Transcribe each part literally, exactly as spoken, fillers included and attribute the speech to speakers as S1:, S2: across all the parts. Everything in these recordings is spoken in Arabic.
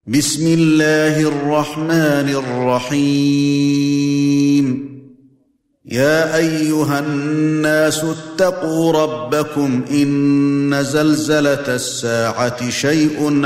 S1: بسم الله الرحمن الرحيم يا أيها الناس اتقوا ربكم إن زلزلة الساعة شيء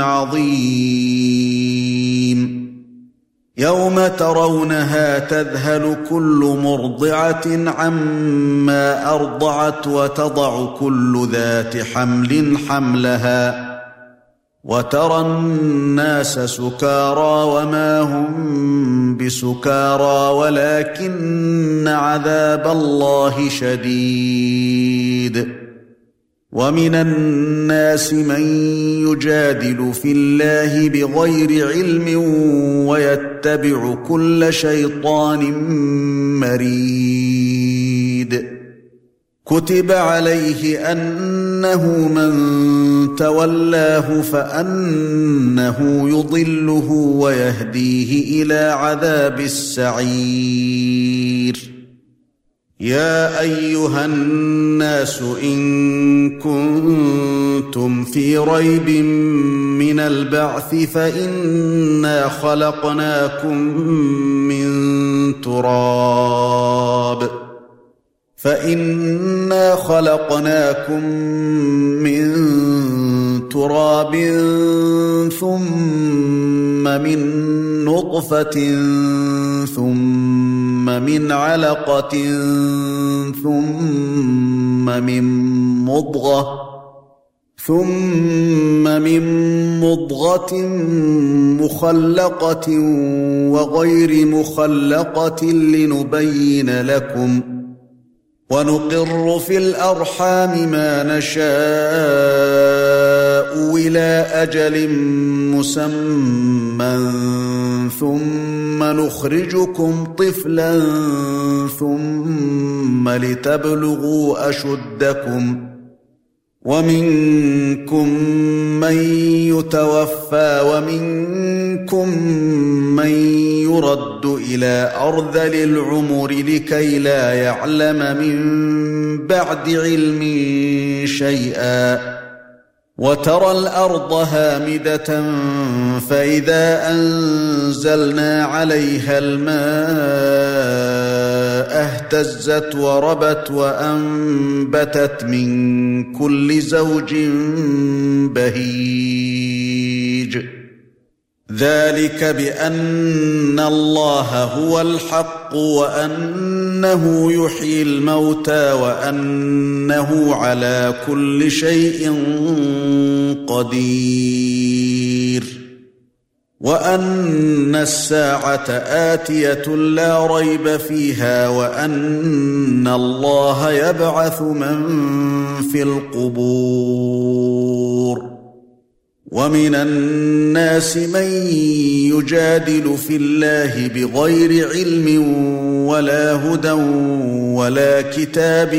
S1: عظيم يوم ترونها تذهل كل مرضعة عما أرضعت وتضع كل ذات حمل حملها وترى الناس سكارى وما هم بسكارى ولكن عذاب الله شديد ومن الناس من يجادل في الله بغير علم ويتبع كل شيطان مريد كتب عليه أنه من تولاه فأنه يضله ويهديه إلى عذاب السعير يا أيها الناس إن كنتم في ريب من البعث فإنا خلقناكم من تراب فإنا خلقناكم من تراب ثم من نطفة ثم من علقة ثم من مضغة ثم من مضغة مخلقة وغير مخلقة لنبين لكم ونقر في الأرحام ما نشاء إلى أجل مسمى ثم نخرجكم طفلا ثم لتبلغوا أشدكم ومنكم من يتوفى ومنكم من يرد إلى أرذل العمر لكي لا يعلم من بعد علم شيئا وترى الأرض هامدة فإذا أنزلنا عليها الماء اهتزت وربت وأنبتت من كل زوج بهيج ذلك بأن الله هو الحق وأنه يحيي الموتى وأنه على كل شيء قدير وأن الساعة آتية لا ريب فيها وأن الله يبعث من في القبور ومن الناس من يجادل في الله بغير علم ولا هدى ولا كتاب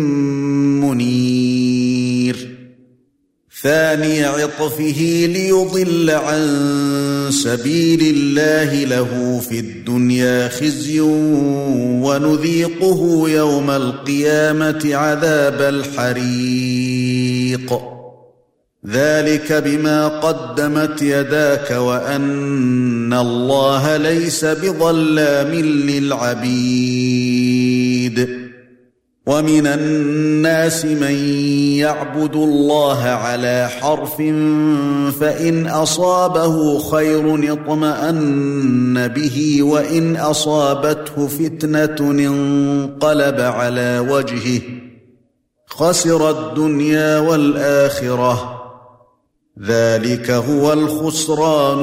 S1: منير ثاني عطفه ليضل عن سبيل الله له في الدنيا خزي ونذيقه يوم القيامة عذاب الحريق ذلك بما قدمت يداك وأن الله ليس بظلام للعبيد ومن الناس من يعبد الله على حرف فإن أصابه خير اطمأن به وإن أصابته فتنة انقلب على وجهه خسر الدنيا والآخرة ذلك هو الخسران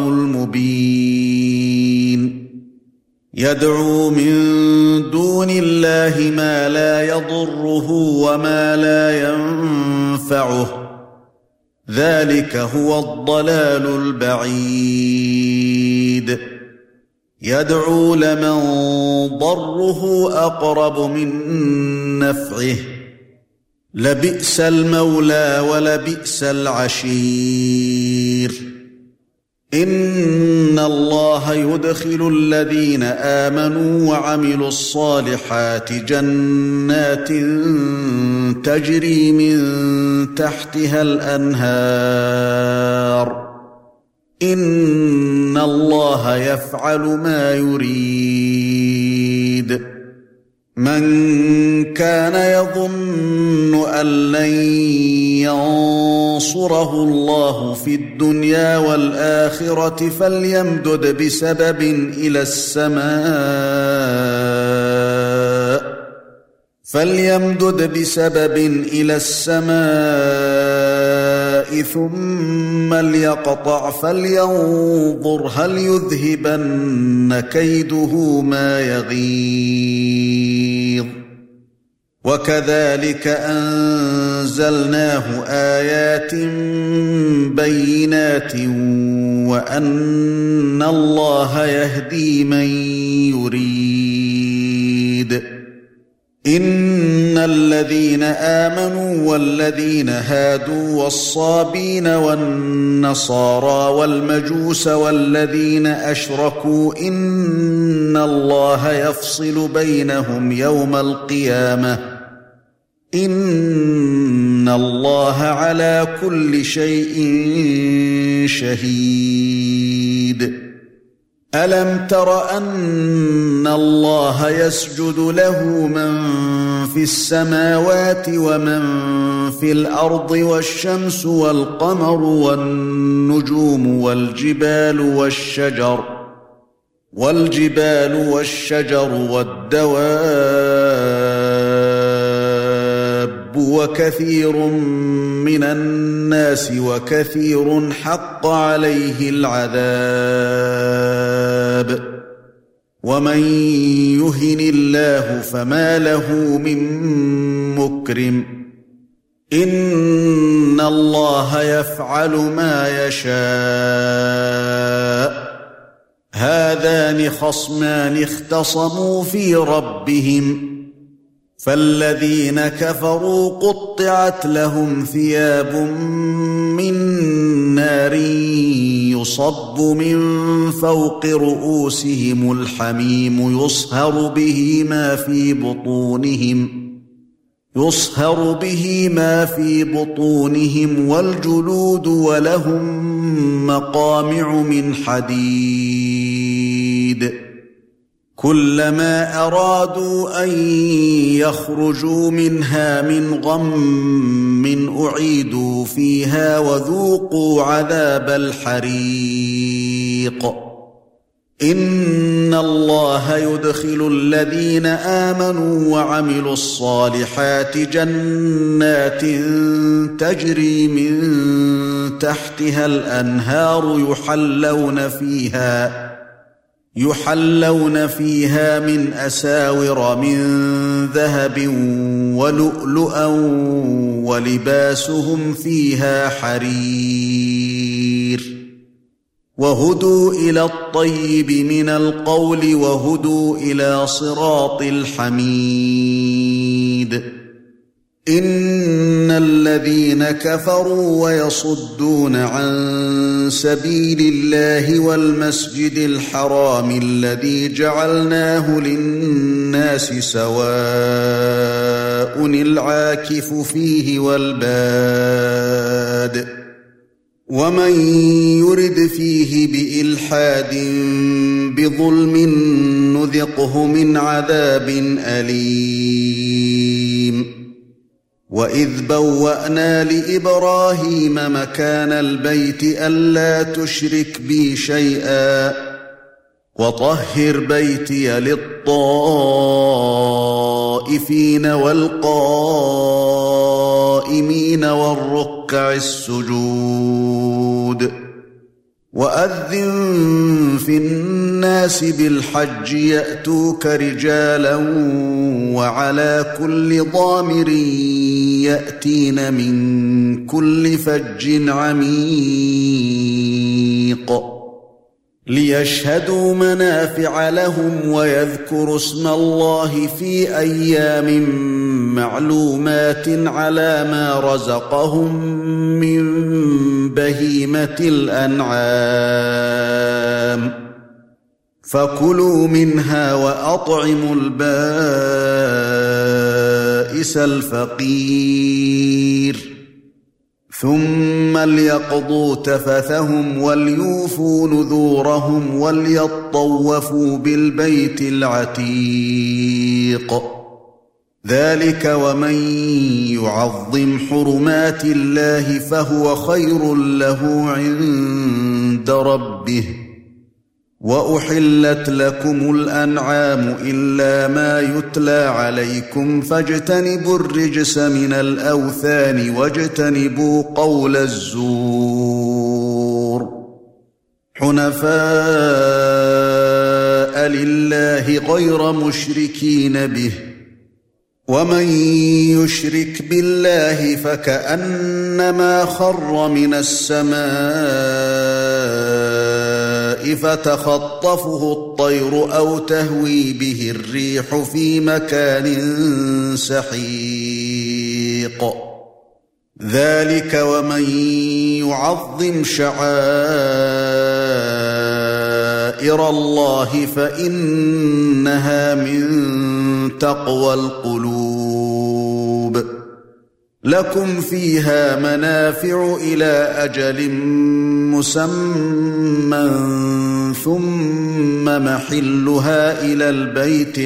S1: المبين يدعو من دون الله ما لا يضره وما لا ينفعه ذلك هو الضلال البعيد يدعو لمن ضره أقرب من نفعه لبئس المولى ولبئس العشير إن الله يدخل الذين آمنوا وعملوا الصالحات جنات تجري من تحتها الأنهار إن الله يفعل ما يريد من كان يظن أن لن ينصره الله في الدنيا والآخرة فليمدد بسبب إلى السماء فليمدد بسبب إلى السماء ثم ليقطع فلينظر هل يذهبن كيده ما يغيظ وكذلك أنزلناه آيات بينات وأن الله يهدي من يريد إن الذين آمنوا والذين هادوا والصابين والنصارى والمجوس والذين أشركوا إن الله يفصل بينهم يوم القيامة إن الله على كل شيء شهيد ألم تر أن الله يسجد له من في السماوات ومن في الأرض والشمس والقمر والنجوم والجبال والشجر والجبال والشجر والدواب وكثير من الناس وكثير حق عليه العذاب ومن يهن الله فما له من مكرم إن الله يفعل ما يشاء هذان خصمان اختصموا في ربهم فالذين كفروا قطعت لهم ثياب من نار يصب من فوق رؤوسهم الحميم يصهر به ما في بطونهم يصهر به ما في بطونهم والجلود ولهم مقامع من حديد كلما أرادوا أن يخرجوا منها من غم أعيدوا فيها وذوقوا عذاب الحريق إن الله يدخل الذين آمنوا وعملوا الصالحات جنات تجري من تحتها الأنهار يحلون فيها يحلون فيها من أساور من ذهب ولؤلؤا ولباسهم فيها حرير وهدوا إلى الطيب من القول وهدوا إلى صراط الحميد إن الذين كفروا ويصدون عن سبيل الله والمسجد الحرام الذي جعلناه للناس سواء العاكف فيه والباد ومن يرد فيه بإلحاد بظلم نذقه من عذاب أليم وإذ بوأنا لإبراهيم مكان البيت ألا تشرك بي شيئا وطهر بيتي للطائفين والقائمين والركع السجود وأذن في الناس بالحج يأتوك رجالا وعلى كل ضامر يأتين من كل فج عميق ليشهدوا منافع لهم ويذكروا اسم الله في أيام معلومات على ما رزقهم من بهيمة الأنعام فكلوا منها وأطعموا البائس الفقير ثم ليقضوا تفثهم وليوفوا نذورهم وليطوفوا بالبيت العتيق. ذلك ومن يعظم حرمات الله فهو خير له عند ربه. وأحلت لكم الأنعام إلا ما يتلى عليكم فاجتنبوا الرجس من الأوثان واجتنبوا قول الزور. حنفاء لله غير مشركين به، ومن يشرك بالله فكأنما خر من السماء فتخطفه الطير أو تهوي به الريح في مكان سحيق. ذلك ومن يعظم شعائر الله فإنها من تقوى القلوب. لكم فيها منافع إلى أجل مسمى ثم محلها إلى البيت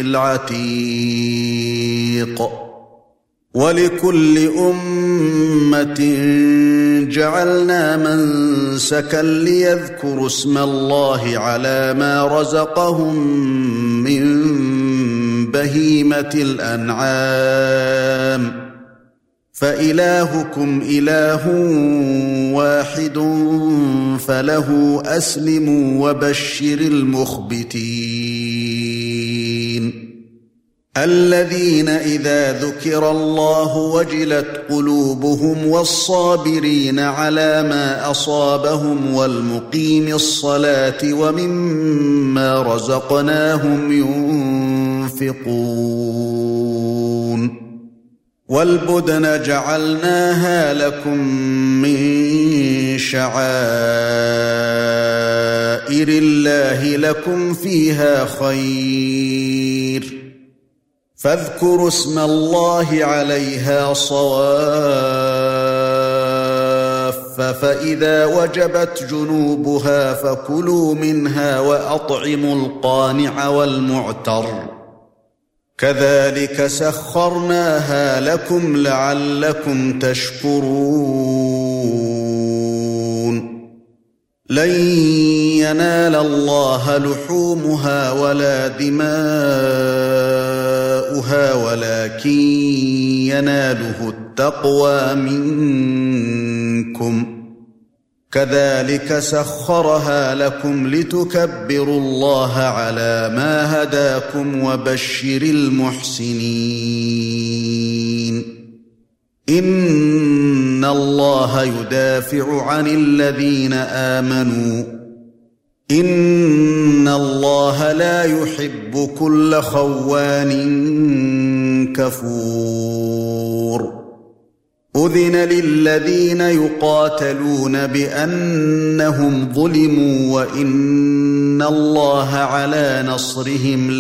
S1: العتيق. ولكل أمة جعلنا منسكا ليذكروا اسم الله على ما رزقهم من بهيمة الأنعام، فإلهكم إله واحد فله أسلموا وبشر المخبتين الذين إذا ذكر الله وجلت قلوبهم والصابرين على ما أصابهم والمقيم الصلاة ومما رزقناهم ينفقون. والبدن جعلناها لكم من شعائر الله لكم فيها خير، فاذكروا اسم الله عليها صواف، فإذا وجبت جنوبها فكلوا منها وأطعموا القانع والمعتر، كذلك سخرناها لكم لعلكم تشكرون. لن ينال الله لحومها ولا دماؤها ولكن يناله التقوى منكم، كذلك سخرها لكم لتكبروا الله على ما هداكم وبشر المحسنين. إن الله يدافع عن الذين آمنوا، إن الله لا يحب كل خوان كفور. أذن للذين يقاتلون بأنهم ظلموا وإن الله على نصرهم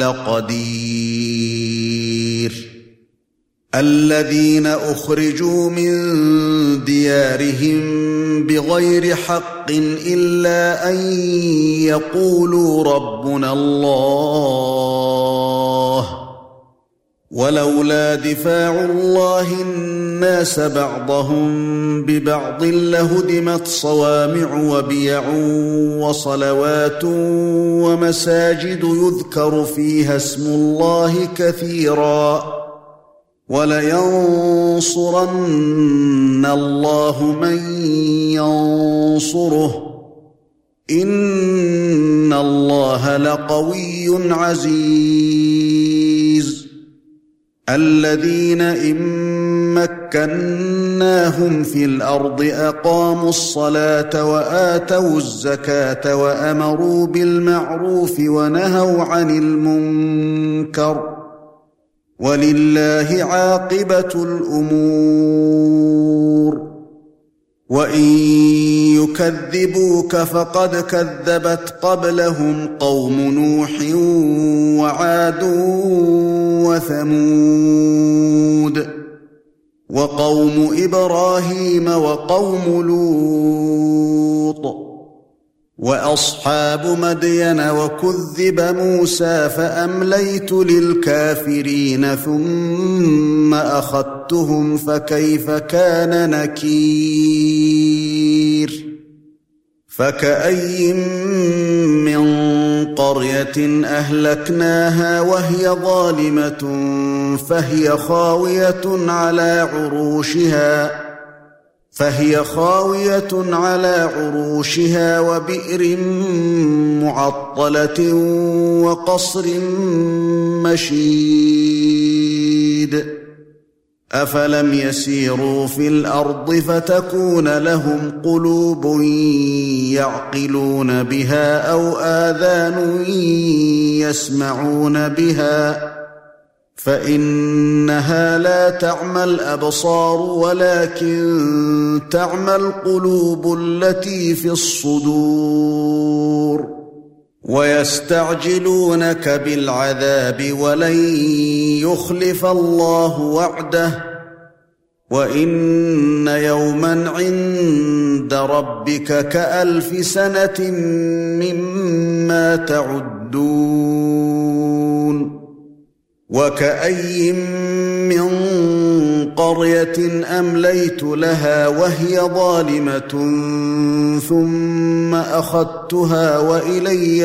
S1: لقدير. الذين أخرجوا من ديارهم بغير حق إلا أن يقولوا ربنا الله، ولولا دفاع الله الناس بعضهم ببعض لهدمت صوامع وبيع وصلوات ومساجد يذكر فيها اسم الله كثيرا، ولينصرن الله من ينصره، إن الله لقوي عزيز. الذين إن مكناهم في الأرض أقاموا الصلاة وآتوا الزكاة وأمروا بالمعروف ونهوا عن المنكر، ولله عاقبة الأمور. وإن يكذبوك فقد كذبت قبلهم قوم نوح وعاد وثمود، وقوم إبراهيم وقوم لوط وأصحاب مدين وكذب موسى فأمليت للكافرين ثم أخذتهم فكيف كان نكير فكأي من قرية أهلكناها وهي ظالمة فهي خاوية على عروشها فهي خاوية على عروشها وبئر معطلة وقصر مشيد أفلم يسيروا في الأرض فتكون لهم قلوب يعقلون بها أو آذان يسمعون بها فإنها لا تعمى الأبصار ولكن تعمى القلوب التي في الصدور ويستعجلونك بالعذاب ولن يخلف الله وعده وإن يوما عند ربك كألف سنة مما تعدون وكأي من قرية أمليت لها وهي ظالمة ثم أخذتها وإلي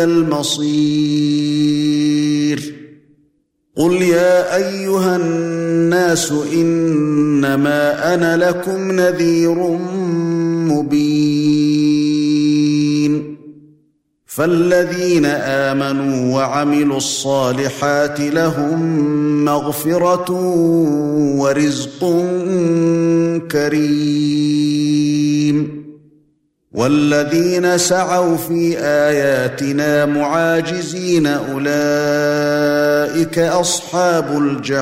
S1: المصير قل يا أيها الناس إنما أنا لكم نذير مبين فالذين آمنوا وعملوا الصالحات لهم مغفرة ورزق كريم والذين سعوا في آياتنا معاجزين أولئك أصحاب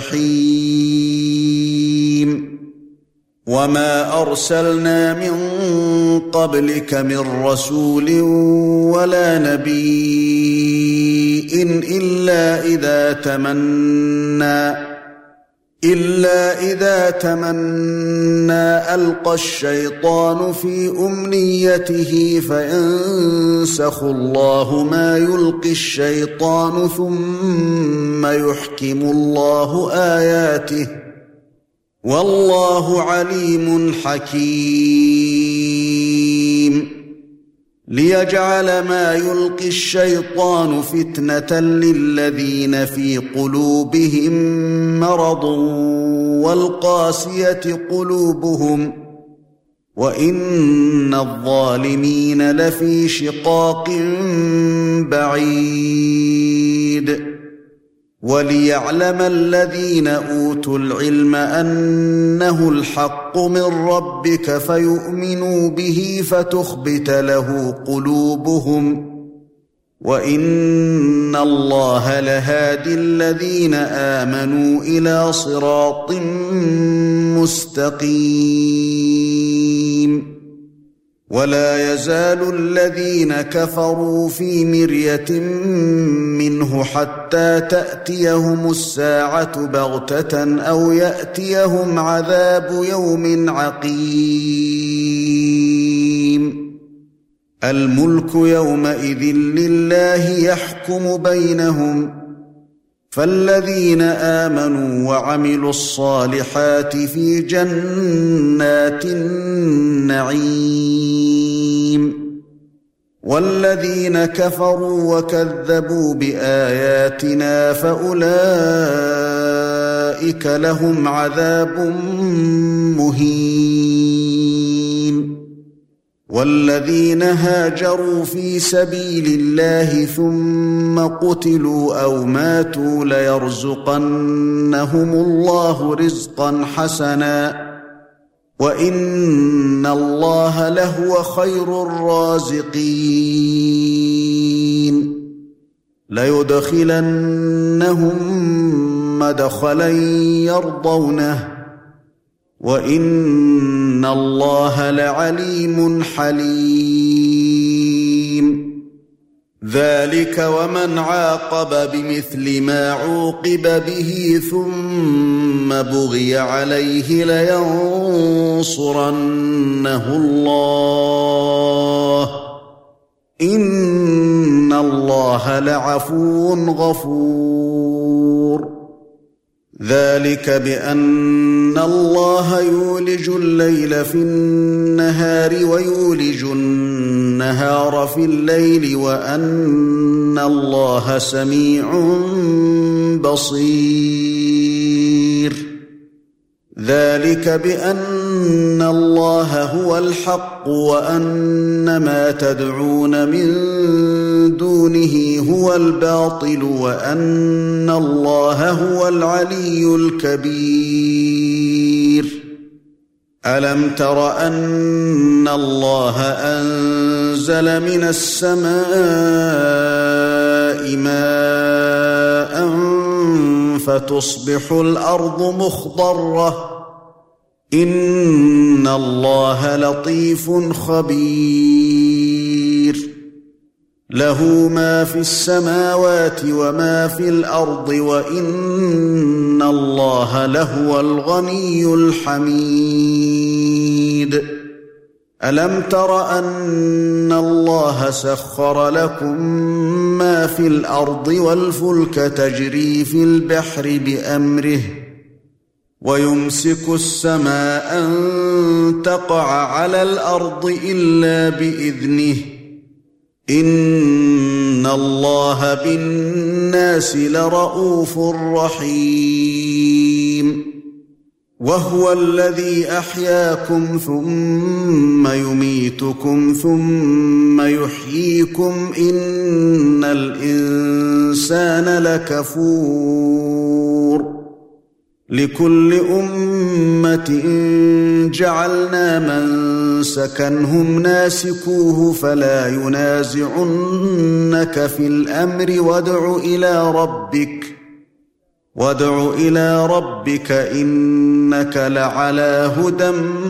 S1: الجحيم وما أرسلنا من قبلك من رسول ولا نبي إلا إذا تمنى إلا إذا تمنى ألقى الشيطان في أمنيته فينسخ الله ما يلقي الشيطان ثم يحكم الله آياته والله عليم حكيم ليجعل ما يلقي الشيطان فتنة للذين في قلوبهم مرض والقاسية قلوبهم وإن الظالمين لفي شقاق بعيد وليعلم الذين أوتوا العلم أنه الحق من ربك فيؤمنوا به فتخبت له قلوبهم وإن الله لهادي الذين آمنوا إلى صراط مستقيم ولا يزال الذين كفروا في مرية منه حتى تأتيهم الساعة بغتة أو يأتيهم عذاب يوم عقيم الملك يومئذ لله يحكم بينهم فالذين آمنوا وعملوا الصالحات في جنات النعيم والذين كفروا وكذبوا بآياتنا فأولئك لهم عذاب مهين والذين هاجروا في سبيل الله ثم قتلوا أو ماتوا ليرزقنهم الله رزقا حسنا وإن الله لهو خير الرازقين ليدخلنهم مدخلا يرضونه وإن الله لعليم حليم ذلك ومن عاقب بمثل ما عوقب به ثم بغي عليه لينصرنه الله إن الله لعفو غفور ذلك بأن الله يولج الليل في النهار ويولج النهار في الليل وأن الله سميع بصير ذلك بأن الله هو الحق وأن ما تدعون من دونه هو الباطل وأن الله هو العلي الكبير ألم تر أن الله أنزل من السماء ماء فتصبح الأرض مخضرة إن الله لطيف خبير له ما في السماوات وما في الأرض وإن الله لهو الغني الحميد ألم تر أن الله سخر لكم ما في الأرض والفلك تجري في البحر بأمره ويمسك السماء أن تقع على الأرض إلا بإذنه إن الله بالناس لرءوف رحيم وهو الذي أحياكم ثم يميتكم ثم يحييكم إن الإنسان لكفور لكل أمة جعلنا منسكا هم ناسكوه فلا ينازعنك في الأمر وادع إلى ربك وادع إلى ربك إنك لعلى هدى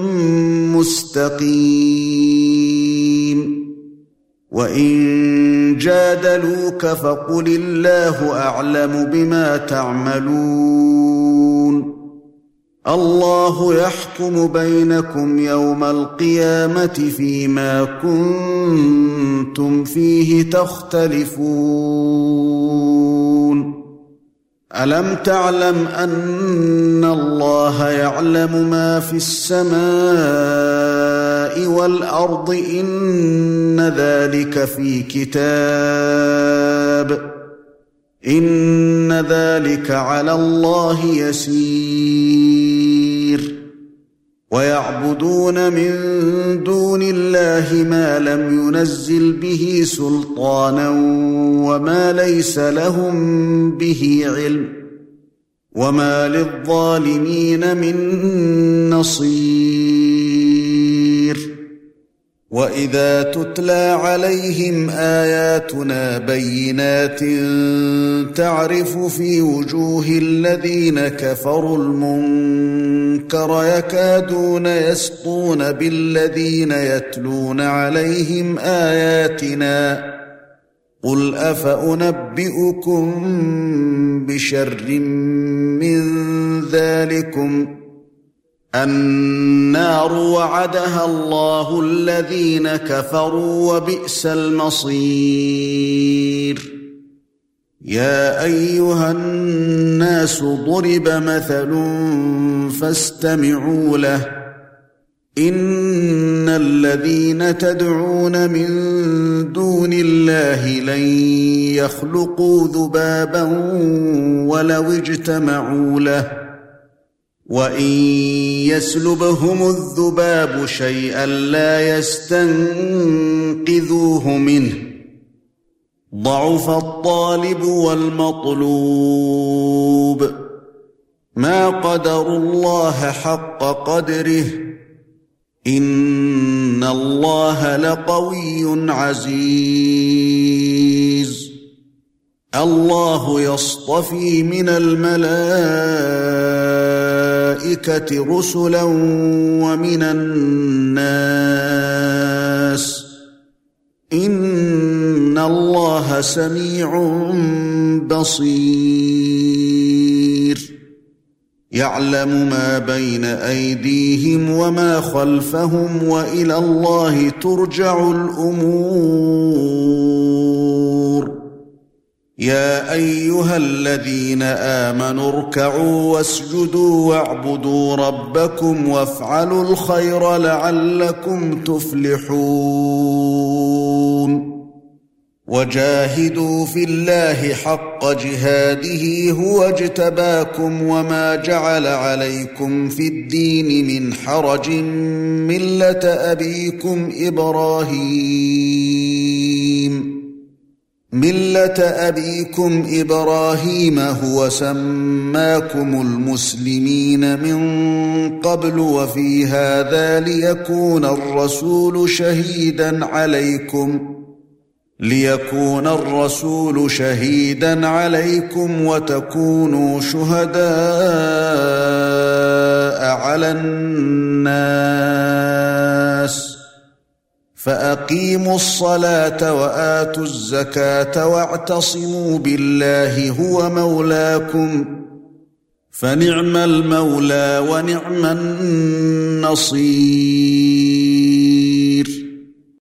S1: مستقيم وإن جادلوك فقل الله أعلم بما تعملون الله يحكم بينكم يوم القيامة فيما كنتم فيه تختلفون ألم تعلم أن الله يعلم ما في السماء والأرض إن ذلك في كتاب إن ذلك على الله يسير ويعبدون من دون الله ما لم ينزل به سلطانا وما ليس لهم به علم وما للظالمين من نصير وإذا تتلى عليهم آياتنا بينات تعرف في وجوه الذين كفروا المنكر يكادون يسطون بالذين يتلون عليهم آياتنا قل أفأنبئكم بشر من ذلكم النار وعدها الله الذين كفروا وبئس المصير يا أيها الناس ضرب مثل فاستمعوا له إن الذين تدعون من دون الله لن يخلقوا ذبابا ولو اجتمعوا له وَإِن يَسْلُبْهُمُ الذُّبَابُ شَيْئًا لَّا يَسْتَنقِذُوهُ مِنْهُ ضَعُفَ الطَّالِبُ وَالْمَطْلُوبُ مَا قَدَرُوا اللَّهَ حَقَّ قَدْرِهِ إِنَّ اللَّهَ لَقَوِيٌّ عَزِيزٌ الله يصطفي من الملائكة رسلا ومن الناس إن الله الله سميع بصير يعلم ما بين أيديهم وما خلفهم وإلى الله ترجع الأمور يا أيها الذين آمنوا اركعوا واسجدوا واعبدوا ربكم وافعلوا الخير لعلكم تفلحون وجاهدوا في الله حق جهاده هو اجتباكم وما جعل عليكم في الدين من حرج ملة أبيكم إبراهيم ملة أبيكم إبراهيم هو سماكم المسلمين من قبل وفي هذا ليكون الرسول شهيدا عليكم ليكون الرسول شهيدا عليكم وتكونوا شهداء على الناس فأقيموا الصلاة وآتوا الزكاة واعتصموا بالله هو مولاكم فنعم المولى ونعم النصير